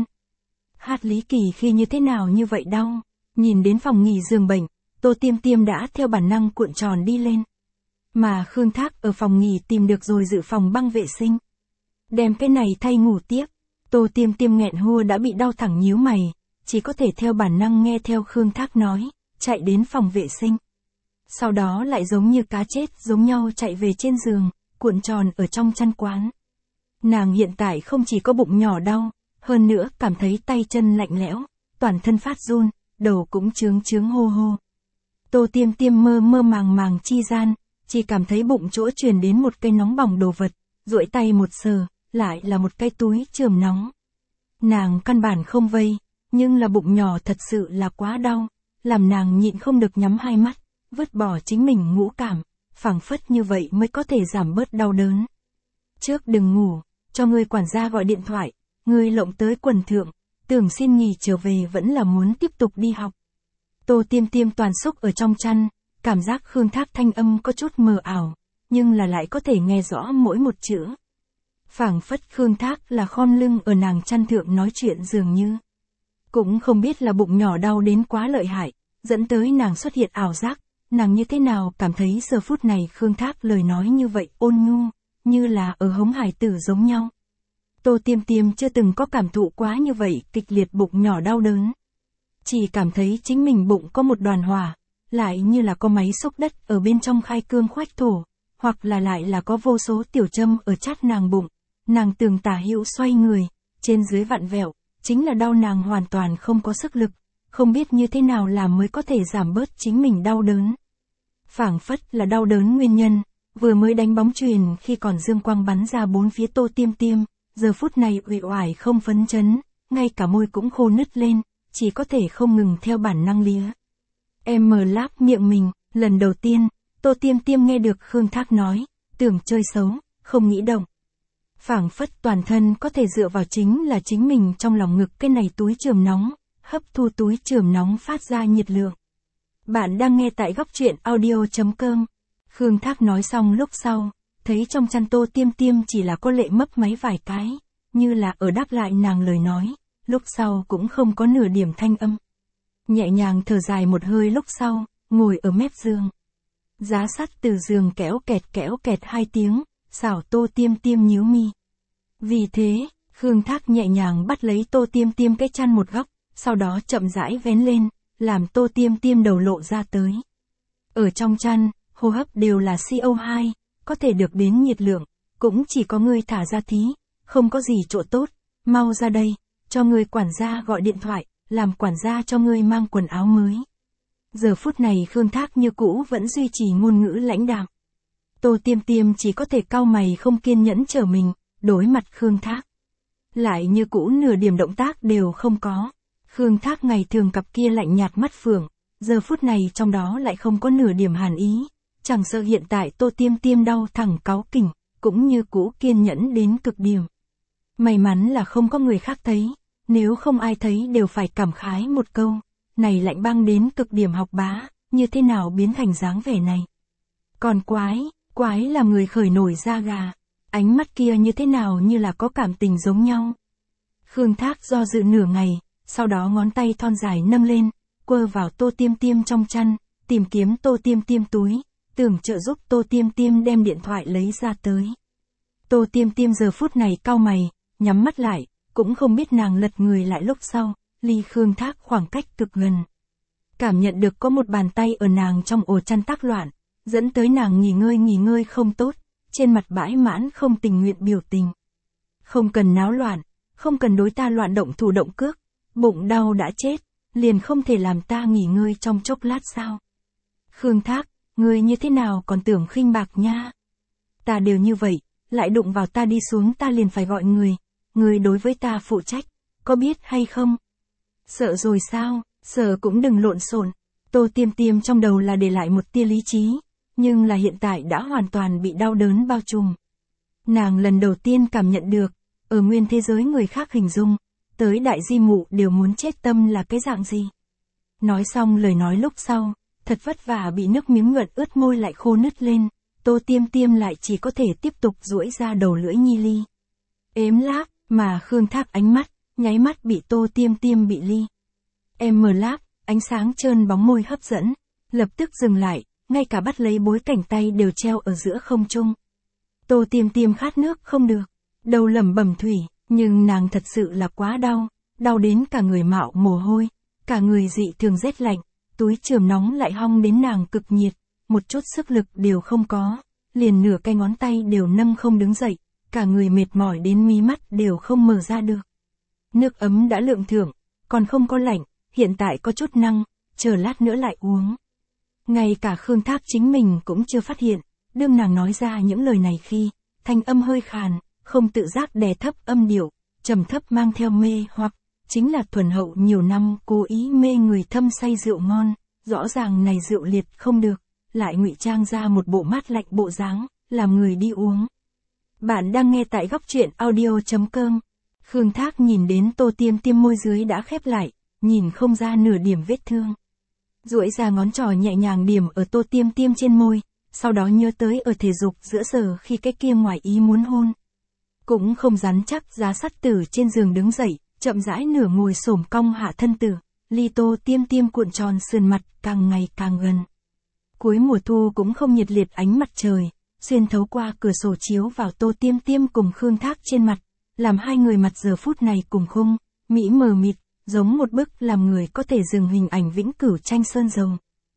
A: Hát Lý Kỳ khi như thế nào như vậy đau, nhìn đến phòng nghỉ giường bệnh, Tô Tiêm Tiêm đã theo bản năng cuộn tròn đi lên. Mà Khương Thác ở phòng nghỉ tìm được rồi dự phòng băng vệ sinh. Đem cái này thay ngủ tiếp, Tô Tiêm Tiêm nghẹn hua đã bị đau thẳng nhíu mày, chỉ có thể theo bản năng nghe theo Khương Thác nói, chạy đến phòng vệ sinh. Sau đó lại giống như cá chết giống nhau chạy về trên giường, cuộn tròn ở trong chăn quán. Nàng hiện tại không chỉ có bụng nhỏ đau, hơn nữa cảm thấy tay chân lạnh lẽo, toàn thân phát run, đầu cũng chướng chướng hô hô. Tô Tiêm Tiêm mơ mơ màng màng chi gian, chỉ cảm thấy bụng chỗ truyền đến một cây nóng bỏng đồ vật, duỗi tay một sờ, lại là một cái túi chườm nóng. Nàng căn bản không vây, nhưng là bụng nhỏ thật sự là quá đau, làm nàng nhịn không được nhắm hai mắt, vứt bỏ chính mình ngũ cảm, phảng phất như vậy mới có thể giảm bớt đau đớn. Trước đừng ngủ, cho người quản gia gọi điện thoại, người lộng tới quần thượng, tưởng xin nghỉ trở về vẫn là muốn tiếp tục đi học. Tô Tiêm Tiêm toàn xúc ở trong chăn, cảm giác Khương Thác thanh âm có chút mờ ảo, nhưng là lại có thể nghe rõ mỗi một chữ. Phảng phất Khương Thác là khom lưng ở nàng chăn thượng nói chuyện dường như. Cũng không biết là bụng nhỏ đau đến quá lợi hại, dẫn tới nàng xuất hiện ảo giác, nàng như thế nào cảm thấy giờ phút này Khương Thác lời nói như vậy ôn nhu, như là ở hống hải tử giống nhau. Tô Tiêm Tiêm chưa từng có cảm thụ quá như vậy kịch liệt bụng nhỏ đau đớn. Chỉ cảm thấy chính mình bụng có một đoàn hỏa, lại như là có máy xúc đất ở bên trong khai cương khoách thổ, hoặc là lại là có vô số tiểu châm ở chát nàng bụng. Nàng tường tả hữu xoay người, trên dưới vặn vẹo, chính là đau nàng hoàn toàn không có sức lực, không biết như thế nào làm mới có thể giảm bớt chính mình đau đớn. Phảng phất là đau đớn nguyên nhân, vừa mới đánh bóng chuyền khi còn dương quang bắn ra bốn phía Tô Tiêm Tiêm, giờ phút này uể oải không phấn chấn, ngay cả môi cũng khô nứt lên, chỉ có thể không ngừng theo bản năng lía. Em mở láp miệng mình, lần đầu tiên, Tô Tiêm Tiêm nghe được Khương Thác nói, tưởng chơi xấu, không nghĩ động. Phảng phất toàn thân có thể dựa vào chính là chính mình trong lòng ngực cái này túi chườm nóng, hấp thu túi chườm nóng phát ra nhiệt lượng. Bạn đang nghe tại góc truyện audio.com. Khương Thác nói xong lúc sau, thấy trong chăn Tô Tiêm Tiêm chỉ là có lệ mấp máy vài cái, như là ở đáp lại nàng lời nói, lúc sau cũng không có nửa điểm thanh âm. Nhẹ nhàng thở dài một hơi lúc sau, ngồi ở mép giường. Giá sắt từ giường kéo kẹt hai tiếng, xảo Tô Tiêm Tiêm nhíu mi. Vì thế, Khương Thác nhẹ nhàng bắt lấy Tô Tiêm Tiêm cái chăn một góc, sau đó chậm rãi vén lên, làm Tô Tiêm Tiêm đầu lộ ra tới. Ở trong chăn, hô hấp đều là CO2, có thể được đến nhiệt lượng, cũng chỉ có ngươi thả ra thí, không có gì chỗ tốt, mau ra đây, cho ngươi quản gia gọi điện thoại, làm quản gia cho ngươi mang quần áo mới. Giờ phút này Khương Thác như cũ vẫn duy trì ngôn ngữ lãnh đạm. Tô Tiêm Tiêm chỉ có thể cau mày không kiên nhẫn trở mình, đối mặt Khương Thác. Lại như cũ nửa điểm động tác đều không có. Khương Thác ngày thường cặp kia lạnh nhạt mắt phượng, giờ phút này trong đó lại không có nửa điểm hàn ý, chẳng sợ hiện tại Tô Tiêm Tiêm đau thẳng cáu kỉnh, cũng như cũ kiên nhẫn đến cực điểm. May mắn là không có người khác thấy, nếu không ai thấy đều phải cảm khái một câu, này lạnh băng đến cực điểm học bá, như thế nào biến thành dáng vẻ này. Còn quái làm người khởi nổi da gà, ánh mắt kia như thế nào như là có cảm tình giống nhau. Khương Thác do dự nửa ngày, sau đó ngón tay thon dài nâng lên, quơ vào Tô Tiêm Tiêm trong chăn, tìm kiếm Tô Tiêm Tiêm túi, tưởng trợ giúp Tô Tiêm Tiêm đem điện thoại lấy ra tới. Tô Tiêm Tiêm giờ phút này cau mày, nhắm mắt lại, cũng không biết nàng lật người lại lúc sau, ly Khương Thác khoảng cách cực gần. Cảm nhận được có một bàn tay ở nàng trong ổ chăn tác loạn, dẫn tới nàng nghỉ ngơi không tốt, trên mặt bãi mãn không tình nguyện biểu tình. Không cần náo loạn, không cần đối ta loạn động thủ động cước, bụng đau đã chết, liền không thể làm ta nghỉ ngơi trong chốc lát sao. Khương Thác, ngươi như thế nào còn tưởng khinh bạc nha. Ta đều như vậy, lại đụng vào ta đi xuống ta liền phải gọi người đối với ta phụ trách, có biết hay không? Sợ rồi sao, sợ cũng đừng lộn xộn. Tô Tiêm Tiêm trong đầu là để lại một tia lý trí, nhưng là hiện tại đã hoàn toàn bị đau đớn bao trùm. Nàng lần đầu tiên cảm nhận được, ở nguyên thế giới người khác hình dung, tới đại di mụ đều muốn chết tâm là cái dạng gì. Nói xong lời nói lúc sau, thật vất vả bị nước miếng nhuận ướt môi lại khô nứt lên, Tô Tiêm Tiêm lại chỉ có thể tiếp tục duỗi ra đầu lưỡi nhi ly. Ếm láp, mà Khương Thác ánh mắt, nháy mắt bị Tô Tiêm Tiêm bị ly. Em mở láp, ánh sáng trơn bóng môi hấp dẫn, lập tức dừng lại, ngay cả bắt lấy bối cảnh tay đều treo ở giữa không trung. Tô Tiêm Tiêm khát nước không được, đầu lẩm bẩm thủy, nhưng nàng thật sự là quá đau đến cả người mạo mồ hôi, cả người dị thường rét lạnh, túi chườm nóng lại hong đến nàng cực nhiệt, một chút sức lực đều không có, liền nửa cái ngón tay đều nâng không đứng dậy, cả người mệt mỏi đến mí mắt đều không mở ra được. Nước ấm đã lượng thưởng, còn không có lạnh, hiện tại có chút năng, chờ lát nữa lại uống. Ngay cả Khương Thác chính mình cũng chưa phát hiện, đương nàng nói ra những lời này khi, thanh âm hơi khàn, không tự giác đè thấp âm điệu, trầm thấp mang theo mê hoặc, chính là thuần hậu nhiều năm cố ý mê người thâm say rượu ngon, rõ ràng này rượu liệt không được, lại ngụy trang ra một bộ mát lạnh bộ dáng, làm người đi uống. Bạn đang nghe tại góc truyện audio.com. Khương Thác nhìn đến Tô Tiêm Tiêm môi dưới đã khép lại, nhìn không ra nửa điểm vết thương. Duỗi ra ngón trỏ nhẹ nhàng điểm ở Tô Tiêm Tiêm trên môi, sau đó nhớ tới ở thể dục giữa giờ khi cái kia ngoài ý muốn hôn. Cũng không rắn chắc giá sắt tử trên giường đứng dậy, chậm rãi nửa ngồi xổm cong hạ thân tử, ly Tô Tiêm Tiêm cuộn tròn sườn mặt càng ngày càng gần. Cuối mùa thu cũng không nhiệt liệt ánh mặt trời, xuyên thấu qua cửa sổ chiếu vào Tô Tiêm Tiêm cùng Khương Thác trên mặt, làm hai người mặt giờ phút này cùng khung, mỹ mờ mịt, giống một bức làm người có thể dừng hình ảnh vĩnh cửu tranh sơn dầu.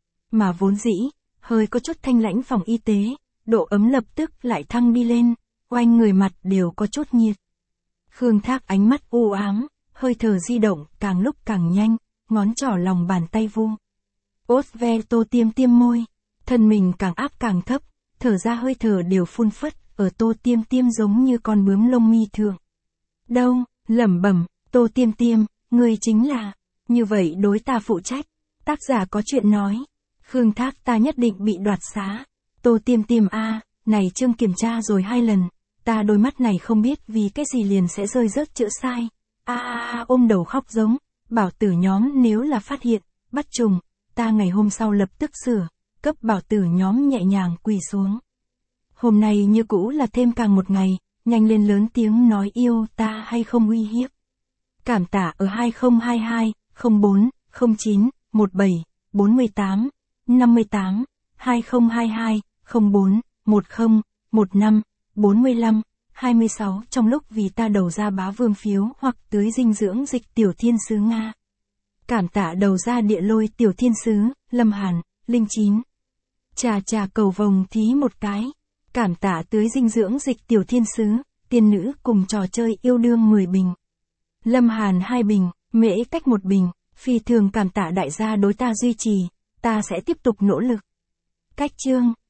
A: Mà vốn dĩ, hơi có chút thanh lãnh phòng y tế, độ ấm lập tức lại thăng đi lên, quanh người mặt đều có chút nhiệt. Khương Thác ánh mắt u ám, hơi thở di động càng lúc càng nhanh, ngón trỏ lòng bàn tay vu. Ốt ve Tô Tiêm Tiêm môi, thân mình càng áp càng thấp, thở ra hơi thở đều phun phất, ở Tô Tiêm Tiêm giống như con bướm lông mi thường. Đâu, lẩm bẩm, Tô Tiêm Tiêm, ngươi chính là, như vậy đối ta phụ trách. Tác giả có chuyện nói, Khương Thác ta nhất định bị đoạt xá. Tô Tiêm Tiêm a, này chương kiểm tra rồi 2 lần, ta đôi mắt này không biết vì cái gì liền sẽ rơi rớt chữ sai. Ôm đầu khóc giống, bảo tử nhóm nếu là phát hiện, bắt trùng, ta ngày hôm sau lập tức sửa, cấp bảo tử nhóm nhẹ nhàng quỳ xuống. Hôm nay như cũ là thêm càng một ngày, nhanh lên lớn tiếng nói yêu ta hay không uy hiếp. Cảm tạ ở 2022, 04, 09, 17, 48, 58, 2022, 04, 10, 15, 45, 26 trong lúc vì ta đầu ra bá vương phiếu hoặc tưới dinh dưỡng dịch tiểu thiên sứ Nga. Cảm tạ đầu ra địa lôi tiểu thiên sứ, Lâm Hàn, Linh Chín. Chà cầu vồng thí một cái. Cảm tạ tưới dinh dưỡng dịch tiểu thiên sứ, tiên nữ cùng trò chơi yêu đương 10 bình. Lâm Hàn 2 bình, Mễ Cách 1 bình, phi thường cảm tạ đại gia đối ta duy trì, ta sẽ tiếp tục nỗ lực. Cách chương.